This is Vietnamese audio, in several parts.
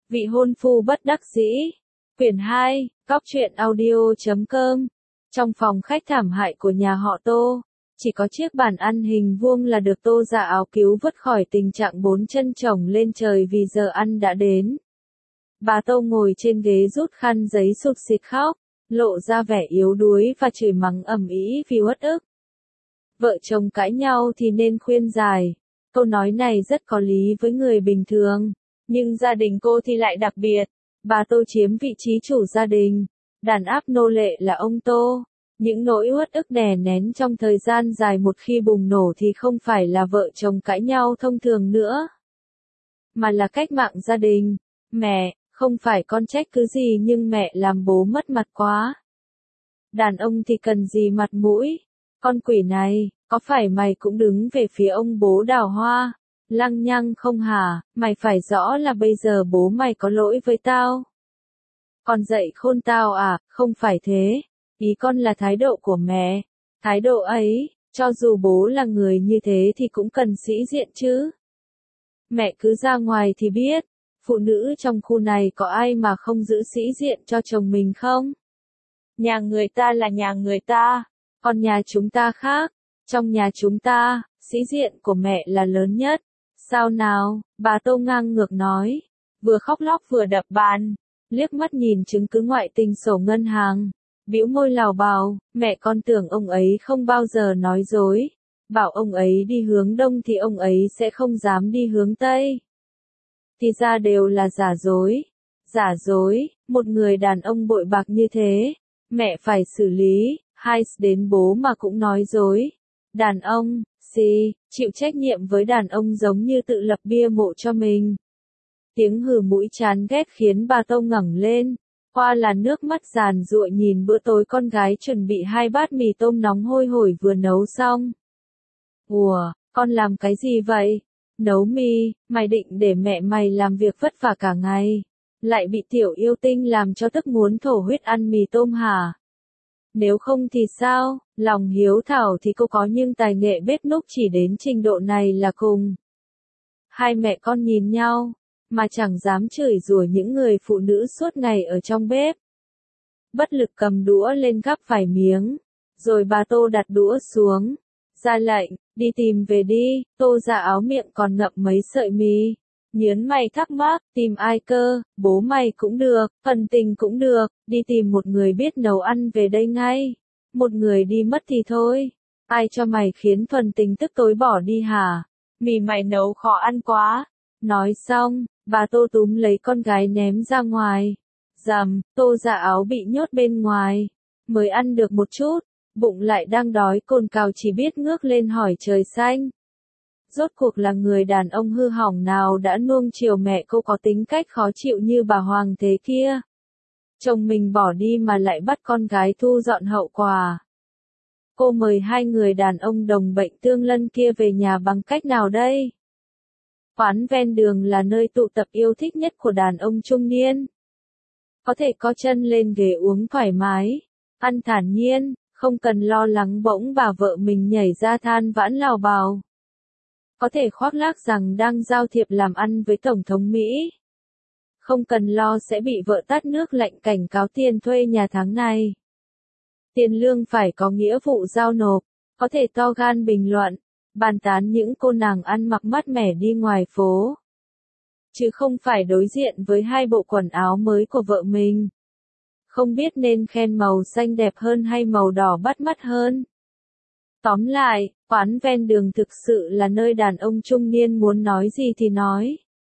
Vị hôn phu bất đắc dĩ. Quyển 2, Góc truyện audio.com. Trong phòng khách thảm hại của nhà họ Tô, chỉ có chiếc bàn ăn hình vuông là được Tô Dạ Áo cứu vớt khỏi tình trạng bốn chân chồng lên trời vì giờ ăn đã đến. Bà Tô ngồi trên ghế rút khăn giấy sụt sịt khóc, lộ ra vẻ yếu đuối và chửi mắng ầm ĩ vì uất ức. Vợ chồng cãi nhau thì nên khuyên giải. Câu nói này rất có lý với người bình thường, nhưng gia đình cô thì lại đặc biệt. Bà Tô chiếm vị trí chủ gia đình, đàn áp nô lệ là ông Tô. Những nỗi uất ức đè nén trong thời gian dài một khi bùng nổ thì không phải là vợ chồng cãi nhau thông thường nữa, mà là cách mạng gia đình. Mẹ, không phải con trách cứ gì nhưng mẹ làm bố mất mặt quá. Đàn ông thì cần gì mặt mũi? Con quỷ này, có phải mày cũng đứng về phía ông bố Đào Hoa, lăng nhăng không hả? Mày phải rõ là bây giờ bố mày có lỗi với tao. Con dạy khôn tao à? Không phải thế. Ý con là thái độ của mẹ. Thái độ ấy, cho dù bố là người như thế thì cũng cần sĩ diện chứ. Mẹ cứ ra ngoài thì biết, phụ nữ trong khu này có ai mà không giữ sĩ diện cho chồng mình không? Nhà người ta là nhà người ta, còn nhà chúng ta khác. Trong nhà chúng ta, sĩ diện của mẹ là lớn nhất. Sao nào? Bà Tô ngang ngược nói, vừa khóc lóc vừa đập bàn, liếc mắt nhìn chứng cứ ngoại tình sổ ngân hàng, bĩu môi lào bào, mẹ con tưởng ông ấy không bao giờ nói dối, bảo ông ấy đi hướng đông thì ông ấy sẽ không dám đi hướng tây. Thì ra đều là giả dối. Giả dối, một người đàn ông bội bạc như thế, mẹ phải xử lý. Hai đến bố mà cũng nói dối. Đàn ông, chịu trách nhiệm với đàn ông giống như tự lập bia mộ cho mình. Tiếng hừ mũi chán ghét khiến bà Tô ngẩng lên, qua là nước mắt giàn giụa nhìn bữa tối con gái chuẩn bị 2 bát mì tôm nóng hôi hổi vừa nấu xong. Ủa, con làm cái gì vậy? Nấu mì, mày định để mẹ mày làm việc vất vả cả ngày, lại bị tiểu yêu tinh làm cho tức muốn thổ huyết ăn mì tôm hả? Nếu không thì sao? Lòng hiếu thảo thì cô có nhưng tài nghệ bếp núc chỉ đến trình độ này là cùng. Hai mẹ con nhìn nhau, mà chẳng dám chửi rủa những người phụ nữ suốt ngày ở trong bếp. Bất lực cầm đũa lên gắp vài miếng, rồi bà Tô đặt đũa xuống, ra lệnh, đi tìm về đi. Tô Dạ Áo miệng còn ngậm mấy sợi mì, nhớn mày thắc mắc, tìm ai cơ? Bố mày cũng được, Phần Tình cũng được, đi tìm một người biết nấu ăn về đây ngay. Một người đi mất thì thôi, ai cho mày khiến Phần Tình tức tối bỏ đi hả? Mì mày nấu khó ăn quá. Nói xong, bà Tô túm lấy con gái ném ra ngoài. Dầm, Tô Dạ Áo bị nhốt bên ngoài, mới ăn được một chút, bụng lại đang đói cồn cào chỉ biết ngước lên hỏi trời xanh. Rốt cuộc là người đàn ông hư hỏng nào đã nuông chiều mẹ cô có tính cách khó chịu như bà Hoàng thế kia. Chồng mình bỏ đi mà lại bắt con gái thu dọn hậu quả. Cô mời hai người đàn ông đồng bệnh tương lân kia về nhà bằng cách nào đây? Quán ven đường là nơi tụ tập yêu thích nhất của đàn ông trung niên. Có thể co chân lên ghế uống thoải mái, ăn thản nhiên, không cần lo lắng bỗng bà vợ mình nhảy ra than vãn lào bào. Có thể khoác lác rằng đang giao thiệp làm ăn với Tổng thống Mỹ. Không cần lo sẽ bị vợ tát nước lạnh cảnh cáo tiền thuê nhà tháng này. Tiền lương phải có nghĩa vụ giao nộp, có thể to gan bình luận, bàn tán những cô nàng ăn mặc mát mẻ đi ngoài phố. Chứ không phải đối diện với 2 bộ quần áo mới của vợ mình. Không biết nên khen màu xanh đẹp hơn hay màu đỏ bắt mắt hơn. Tóm lại, quán ven đường thực sự là nơi đàn ông trung niên muốn nói gì thì nói.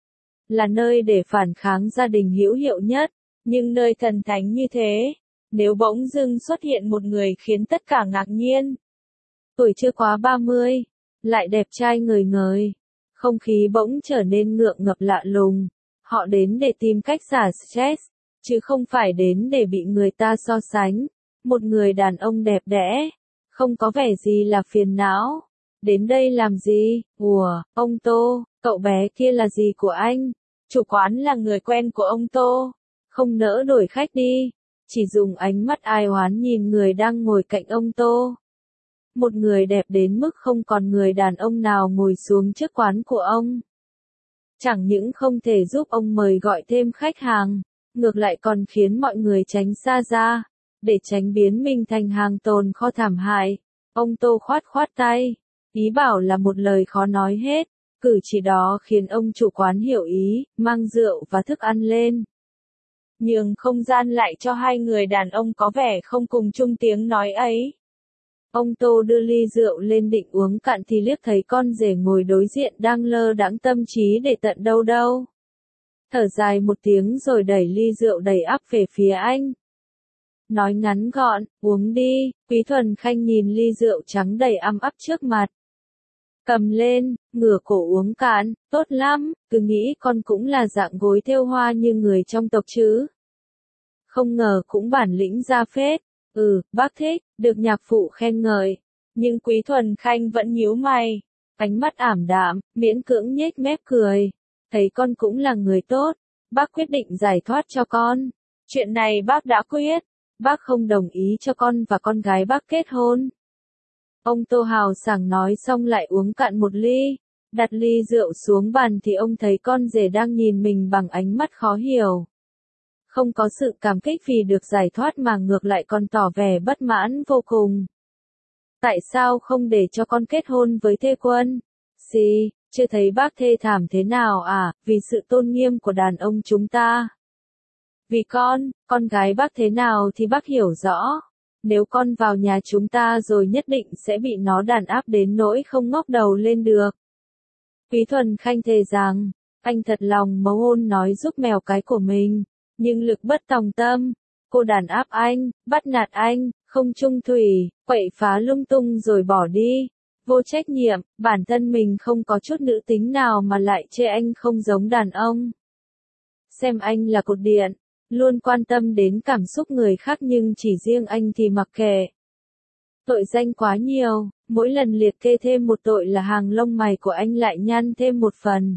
Là nơi để phản kháng gia đình hữu hiệu nhất, nhưng nơi thần thánh như thế, nếu bỗng dưng xuất hiện một người khiến tất cả ngạc nhiên. Tuổi chưa quá 30, lại đẹp trai ngời ngời, không khí bỗng trở nên ngượng ngập lạ lùng. Họ đến để tìm cách xả stress, chứ không phải đến để bị người ta so sánh. Một người đàn ông đẹp đẽ, không có vẻ gì là phiền não. Đến đây làm gì? Ủa, ông Tô, cậu bé kia là gì của anh? Chủ quán là người quen của ông Tô. Không nỡ đổi khách đi. Chỉ dùng ánh mắt ai oán nhìn người đang ngồi cạnh ông Tô. Một người đẹp đến mức không còn người đàn ông nào ngồi xuống trước quán của ông. Chẳng những không thể giúp ông mời gọi thêm khách hàng, ngược lại còn khiến mọi người tránh xa ra, để tránh biến mình thành hàng tồn kho thảm hại. Ông Tô khoát khoát tay, ý bảo là một lời khó nói hết, cử chỉ đó khiến ông chủ quán hiểu ý, mang rượu và thức ăn lên. Nhường không gian lại cho hai người đàn ông có vẻ không cùng chung tiếng nói ấy. Ông Tô đưa ly rượu lên định uống cạn thì liếc thấy con rể ngồi đối diện đang lơ đãng tâm trí để tận đâu đâu. Thở dài một tiếng rồi đẩy ly rượu đầy ắp về phía anh. Nói ngắn gọn, uống đi. Quý Thuần Khanh nhìn ly rượu trắng đầy ăm ắp trước mặt. Cầm lên, ngửa cổ uống cạn, tốt lắm, cứ nghĩ con cũng là dạng gối thêu hoa như người trong tộc chứ. Không ngờ cũng bản lĩnh ra phết. Bác thích, được nhạc phụ khen ngợi. Nhưng Quý Thuần Khanh vẫn nhíu mày, ánh mắt ảm đạm, miễn cưỡng nhếch mép cười. Thấy con cũng là người tốt, bác quyết định giải thoát cho con. Chuyện này bác đã quyết, bác không đồng ý cho con và con gái bác kết hôn. Ông Tô hào sảng nói xong lại uống cạn một ly, đặt ly rượu xuống bàn thì ông thấy con rể đang nhìn mình bằng ánh mắt khó hiểu. Không có sự cảm kích vì được giải thoát mà ngược lại còn tỏ vẻ bất mãn vô cùng. Tại sao không để cho con kết hôn với Thê Quân? Gì, chưa thấy bác thê thảm thế nào à, vì sự tôn nghiêm của đàn ông chúng ta. Vì con gái bác thế nào thì bác hiểu rõ. Nếu con vào nhà chúng ta rồi nhất định sẽ bị nó đàn áp đến nỗi không ngóc đầu lên được. Quý Thuần Khanh thề rằng, anh thật lòng mấu hôn nói giúp mèo cái của mình, nhưng lực bất tòng tâm. Cô đàn áp anh, bắt nạt anh, không chung thủy, quậy phá lung tung rồi bỏ đi. Vô trách nhiệm, bản thân mình không có chút nữ tính nào mà lại chê anh không giống đàn ông. Xem anh là cột điện, luôn quan tâm đến cảm xúc người khác nhưng chỉ riêng anh thì mặc kệ. Tội danh quá nhiều, mỗi lần liệt kê thêm một tội là hàng lông mày của anh lại nhăn thêm một phần.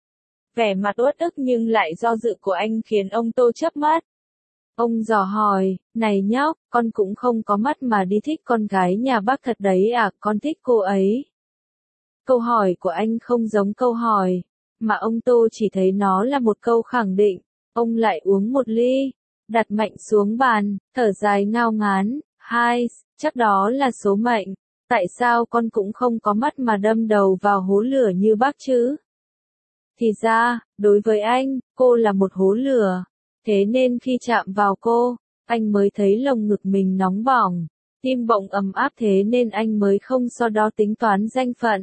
Vẻ mặt uất ức nhưng lại do dự của anh khiến ông Tô chớp mắt. Ông dò hỏi, này nhóc, con cũng không có mắt mà đi thích con gái nhà bác thật đấy à, con thích cô ấy. Câu hỏi của anh không giống câu hỏi, mà ông Tô chỉ thấy nó là một câu khẳng định. Ông lại uống một ly, đặt mạnh xuống bàn, thở dài ngao ngán, chắc đó là số mệnh. Tại sao con cũng không có mắt mà đâm đầu vào hố lửa như bác chứ? Thì ra, đối với anh, cô là một hố lửa. Thế nên khi chạm vào cô, anh mới thấy lồng ngực mình nóng bỏng, tim bỗng ấm áp thế nên anh mới không so đo tính toán danh phận.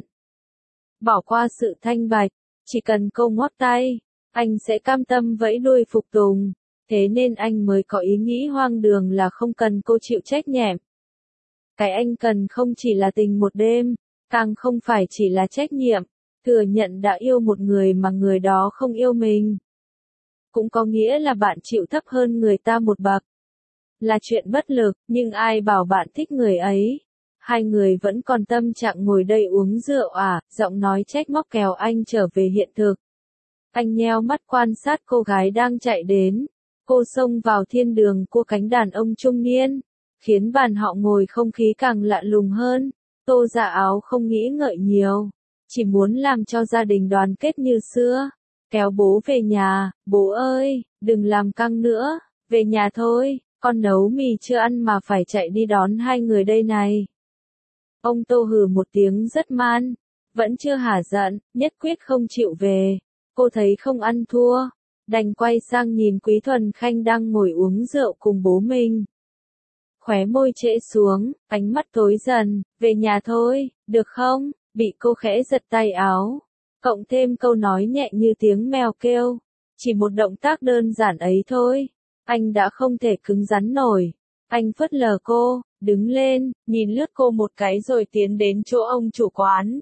Bỏ qua sự thanh bạch, chỉ cần cô ngoắc tay, anh sẽ cam tâm vẫy đuôi phục tùng. Thế nên anh mới có ý nghĩ hoang đường là không cần cô chịu trách nhiệm. Cái anh cần không chỉ là tình một đêm, càng không phải chỉ là trách nhiệm, thừa nhận đã yêu một người mà người đó không yêu mình. Cũng có nghĩa là bạn chịu thấp hơn người ta một bậc. Là chuyện bất lực, nhưng ai bảo bạn thích người ấy. Hai người vẫn còn tâm trạng ngồi đây uống rượu à, giọng nói trách móc kéo anh trở về hiện thực. Anh nheo mắt quan sát cô gái đang chạy đến. Cô xông vào thiên đường của cánh đàn ông trung niên, khiến bàn họ ngồi không khí càng lạ lùng hơn. Tô Dạ Áo không nghĩ ngợi nhiều, chỉ muốn làm cho gia đình đoàn kết như xưa. Kéo bố về nhà, bố ơi, đừng làm căng nữa, về nhà thôi, con nấu mì chưa ăn mà phải chạy đi đón hai người đây này. Ông Tô hừ một tiếng rất man, vẫn chưa hả giận, nhất quyết không chịu về. Cô thấy không ăn thua, đành quay sang nhìn Quý Thuần Khanh đang ngồi uống rượu cùng bố mình. Khóe môi trễ xuống, ánh mắt tối dần, về nhà thôi, được không? Bị cô khẽ giật tay áo. Cộng thêm câu nói nhẹ như tiếng mèo kêu. Chỉ một động tác đơn giản ấy thôi. Anh đã không thể cứng rắn nổi. Anh phớt lờ cô, đứng lên, nhìn lướt cô một cái rồi tiến đến chỗ ông chủ quán.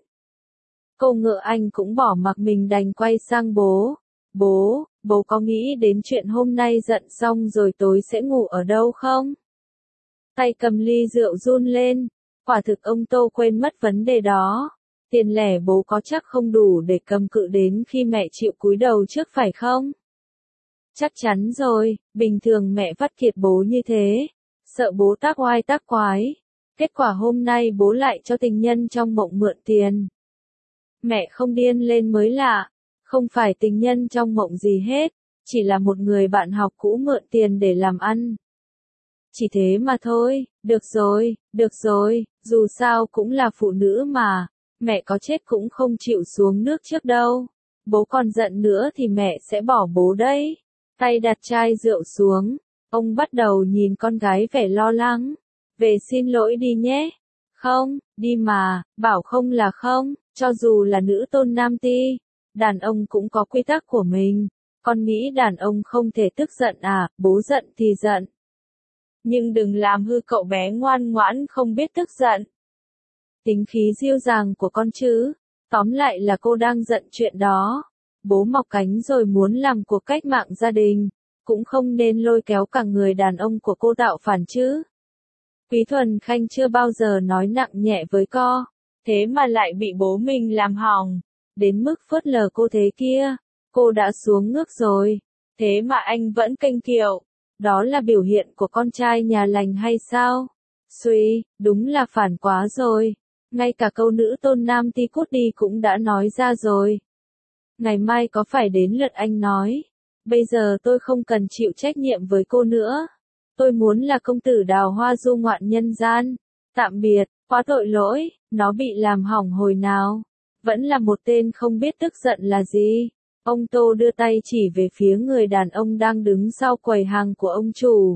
Cô ngựa anh cũng bỏ mặc mình đành quay sang bố. Bố có nghĩ đến chuyện hôm nay giận xong rồi tối sẽ ngủ ở đâu không? Tay cầm ly rượu run lên. Quả thực ông Tô quên mất vấn đề đó. Tiền lẻ bố có chắc không đủ để cầm cự đến khi mẹ chịu cúi đầu trước phải không? Chắc chắn rồi, bình thường mẹ vắt kiệt bố như thế. Sợ bố tác oai tác quái. Kết quả hôm nay bố lại cho tình nhân trong mộng mượn tiền. Mẹ không điên lên mới lạ. Không phải tình nhân trong mộng gì hết, chỉ là một người bạn học cũ mượn tiền để làm ăn. Chỉ thế mà thôi, được rồi, dù sao cũng là phụ nữ mà, mẹ có chết cũng không chịu xuống nước trước đâu. Bố còn giận nữa thì mẹ sẽ bỏ bố đấy. Tay đặt chai rượu xuống, ông bắt đầu nhìn con gái vẻ lo lắng. Về xin lỗi đi nhé. Không, đi mà, bảo không là không, cho dù là nữ tôn nam ti. Đàn ông cũng có quy tắc của mình. Con nghĩ đàn ông không thể tức giận à, bố giận thì giận. Nhưng đừng làm hư cậu bé ngoan ngoãn không biết tức giận. Tính khí dịu dàng của con chứ. Tóm lại là cô đang giận chuyện đó. Bố mọc cánh rồi muốn làm cuộc cách mạng gia đình. Cũng không nên lôi kéo cả người đàn ông của cô tạo phản chứ. Quý Thuần Khanh chưa bao giờ nói nặng nhẹ với co. Thế mà lại bị bố mình làm hỏng. Đến mức phớt lờ cô thế kia. Cô đã xuống ngước rồi. Thế mà anh vẫn kênh kiệu. Đó là biểu hiện của con trai nhà lành hay sao? Suy, đúng là phản quá rồi. Ngay cả câu nữ tôn nam ti cút đi cũng đã nói ra rồi. Ngày mai có phải đến lượt anh nói. Bây giờ tôi không cần chịu trách nhiệm với cô nữa. Tôi muốn là công tử đào hoa du ngoạn nhân gian. Tạm biệt, quá tội lỗi, nó bị làm hỏng hồi nào. Vẫn là một tên không biết tức giận là gì. Ông Tô đưa tay chỉ về phía người đàn ông đang đứng sau quầy hàng của ông chủ.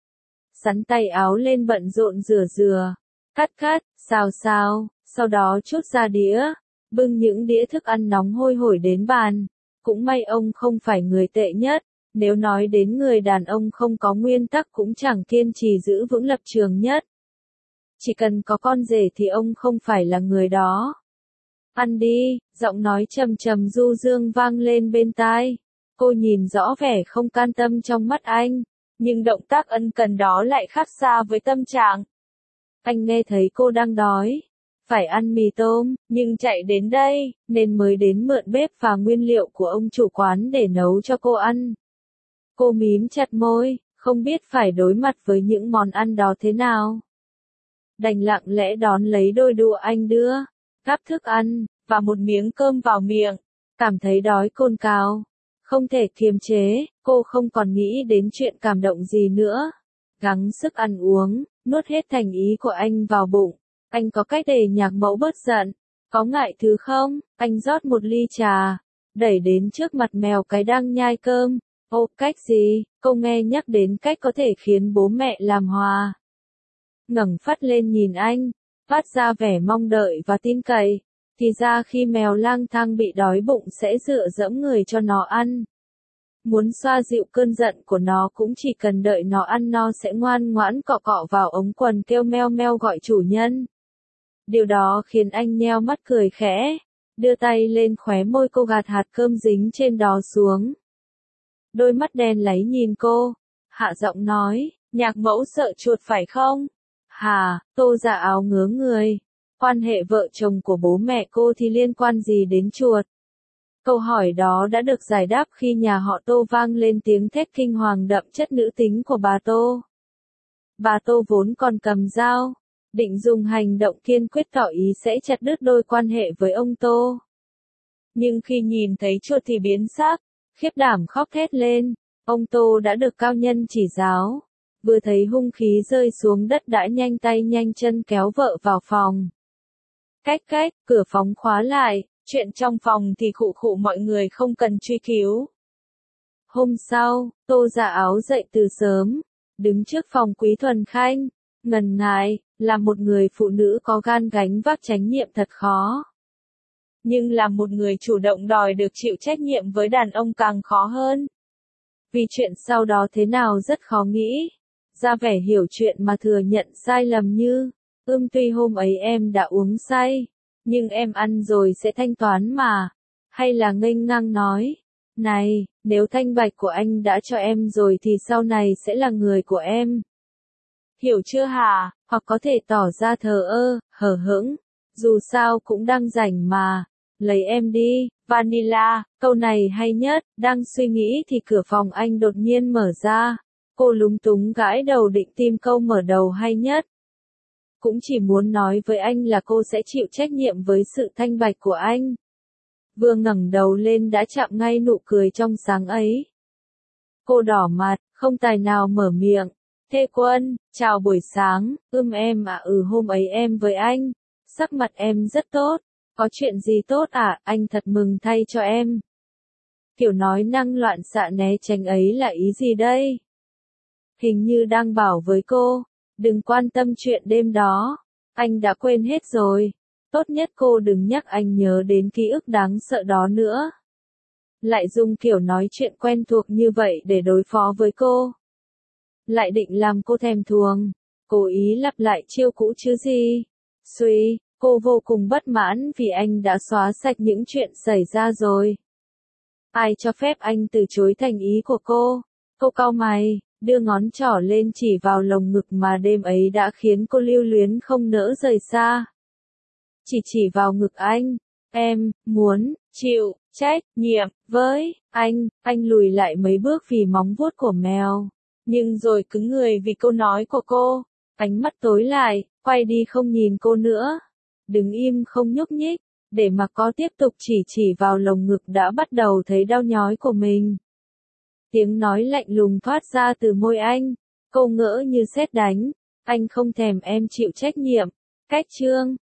Sắn tay áo lên bận rộn rửa dừa. Cắt, xào, sau đó trút ra đĩa. Bưng những đĩa thức ăn nóng hôi hổi đến bàn. Cũng may ông không phải người tệ nhất. Nếu nói đến người đàn ông không có nguyên tắc cũng chẳng kiên trì giữ vững lập trường nhất. Chỉ cần có con rể thì ông không phải là người đó. Ăn đi, giọng nói trầm trầm du dương vang lên bên tai. Cô nhìn rõ vẻ không can tâm trong mắt anh, nhưng động tác ân cần đó lại khác xa với tâm trạng. Anh nghe thấy cô đang đói, phải ăn mì tôm, nhưng chạy đến đây, nên mới đến mượn bếp và nguyên liệu của ông chủ quán để nấu cho cô ăn. Cô mím chặt môi, không biết phải đối mặt với những món ăn đó thế nào. Đành lặng lẽ đón lấy đôi đũa anh đưa, gắp thức ăn, và một miếng cơm vào miệng, cảm thấy đói cồn cào. Không thể kiềm chế, cô không còn nghĩ đến chuyện cảm động gì nữa. Gắng sức ăn uống, nuốt hết thành ý của anh vào bụng. Anh có cách để nhạc mẫu bớt giận. Có ngại thứ không? Anh rót một ly trà, đẩy đến trước mặt mèo cái đang nhai cơm. Ô, cách gì? Cô nghe nhắc đến cách có thể khiến bố mẹ làm hòa. Ngẩng phát lên nhìn anh, phát ra vẻ mong đợi và tin cậy. Thì ra khi mèo lang thang bị đói bụng sẽ dựa dẫm người cho nó ăn. Muốn xoa dịu cơn giận của nó cũng chỉ cần đợi nó ăn no sẽ ngoan ngoãn cọ cọ vào ống quần kêu meo meo gọi chủ nhân. Điều đó khiến anh nheo mắt cười khẽ, đưa tay lên khóe môi cô gạt hạt cơm dính trên đó xuống. Đôi mắt đen láy nhìn cô, hạ giọng nói, nhạc mẫu sợ chuột phải không? Hà, Tô Dạ Áo ngớ người. Quan hệ vợ chồng của bố mẹ cô thì liên quan gì đến chuột? Câu hỏi đó đã được giải đáp khi nhà họ Tô vang lên tiếng thét kinh hoàng đậm chất nữ tính của bà Tô. Bà Tô vốn còn cầm dao, định dùng hành động kiên quyết tỏ ý sẽ chặt đứt đôi quan hệ với ông Tô. Nhưng khi nhìn thấy chuột thì biến sắc, khiếp đảm khóc thét lên. Ông Tô đã được cao nhân chỉ giáo, vừa thấy hung khí rơi xuống đất đã nhanh tay nhanh chân kéo vợ vào phòng. Cách, cửa phóng khóa lại, chuyện trong phòng thì khụ mọi người không cần truy cứu. Hôm sau, Tô Dạ Áo dậy từ sớm, đứng trước phòng Quý Thuần Khanh, ngần ngại, là một người phụ nữ có gan gánh vác trách nhiệm thật khó. Nhưng là một người chủ động đòi được chịu trách nhiệm với đàn ông càng khó hơn. Vì chuyện sau đó thế nào rất khó nghĩ. Ra vẻ hiểu chuyện mà thừa nhận sai lầm như, tuy hôm ấy em đã uống say, nhưng em ăn rồi sẽ thanh toán mà. Hay là nghênh ngang nói, này, nếu thanh bạch của anh đã cho em rồi thì sau này sẽ là người của em. Hiểu chưa hả? Hoặc có thể tỏ ra thờ ơ, hờ hững, dù sao cũng đang rảnh mà. Lấy em đi, Vanilla, câu này hay nhất. Đang suy nghĩ thì cửa phòng anh đột nhiên mở ra. Cô lúng túng gãi đầu định tìm câu mở đầu hay nhất. Cũng chỉ muốn nói với anh là cô sẽ chịu trách nhiệm với sự thanh bạch của anh. Vừa ngẩng đầu lên đã chạm ngay nụ cười trong sáng ấy. Cô đỏ mặt, không tài nào mở miệng. Thê Quân, chào buổi sáng, em ạ. Hôm ấy em với anh, sắc mặt em rất tốt. Có chuyện gì tốt à, anh thật mừng thay cho em. Kiểu nói năng loạn xạ né tránh ấy là ý gì đây? Hình như đang bảo với cô, đừng quan tâm chuyện đêm đó, anh đã quên hết rồi. Tốt nhất cô đừng nhắc anh nhớ đến ký ức đáng sợ đó nữa. Lại dùng kiểu nói chuyện quen thuộc như vậy để đối phó với cô. Lại định làm cô thèm thuồng, cố ý lặp lại chiêu cũ chứ gì. Suy, cô vô cùng bất mãn vì anh đã xóa sạch những chuyện xảy ra rồi. Ai cho phép anh từ chối thành ý của cô? Cô cau mày, đưa ngón trỏ lên chỉ vào lồng ngực mà đêm ấy đã khiến cô lưu luyến không nỡ rời xa. Chỉ vào ngực anh, em muốn chịu trách nhiệm với anh lùi lại mấy bước vì móng vuốt của mèo, nhưng rồi cứng người vì câu nói của cô, ánh mắt tối lại, quay đi không nhìn cô nữa, đứng im không nhúc nhích, để mà có tiếp tục chỉ vào lồng ngực đã bắt đầu thấy đau nhói của mình. Tiếng nói lạnh lùng thoát ra từ môi anh, câu ngỡ như sét đánh, anh không thèm em chịu trách nhiệm, cách chương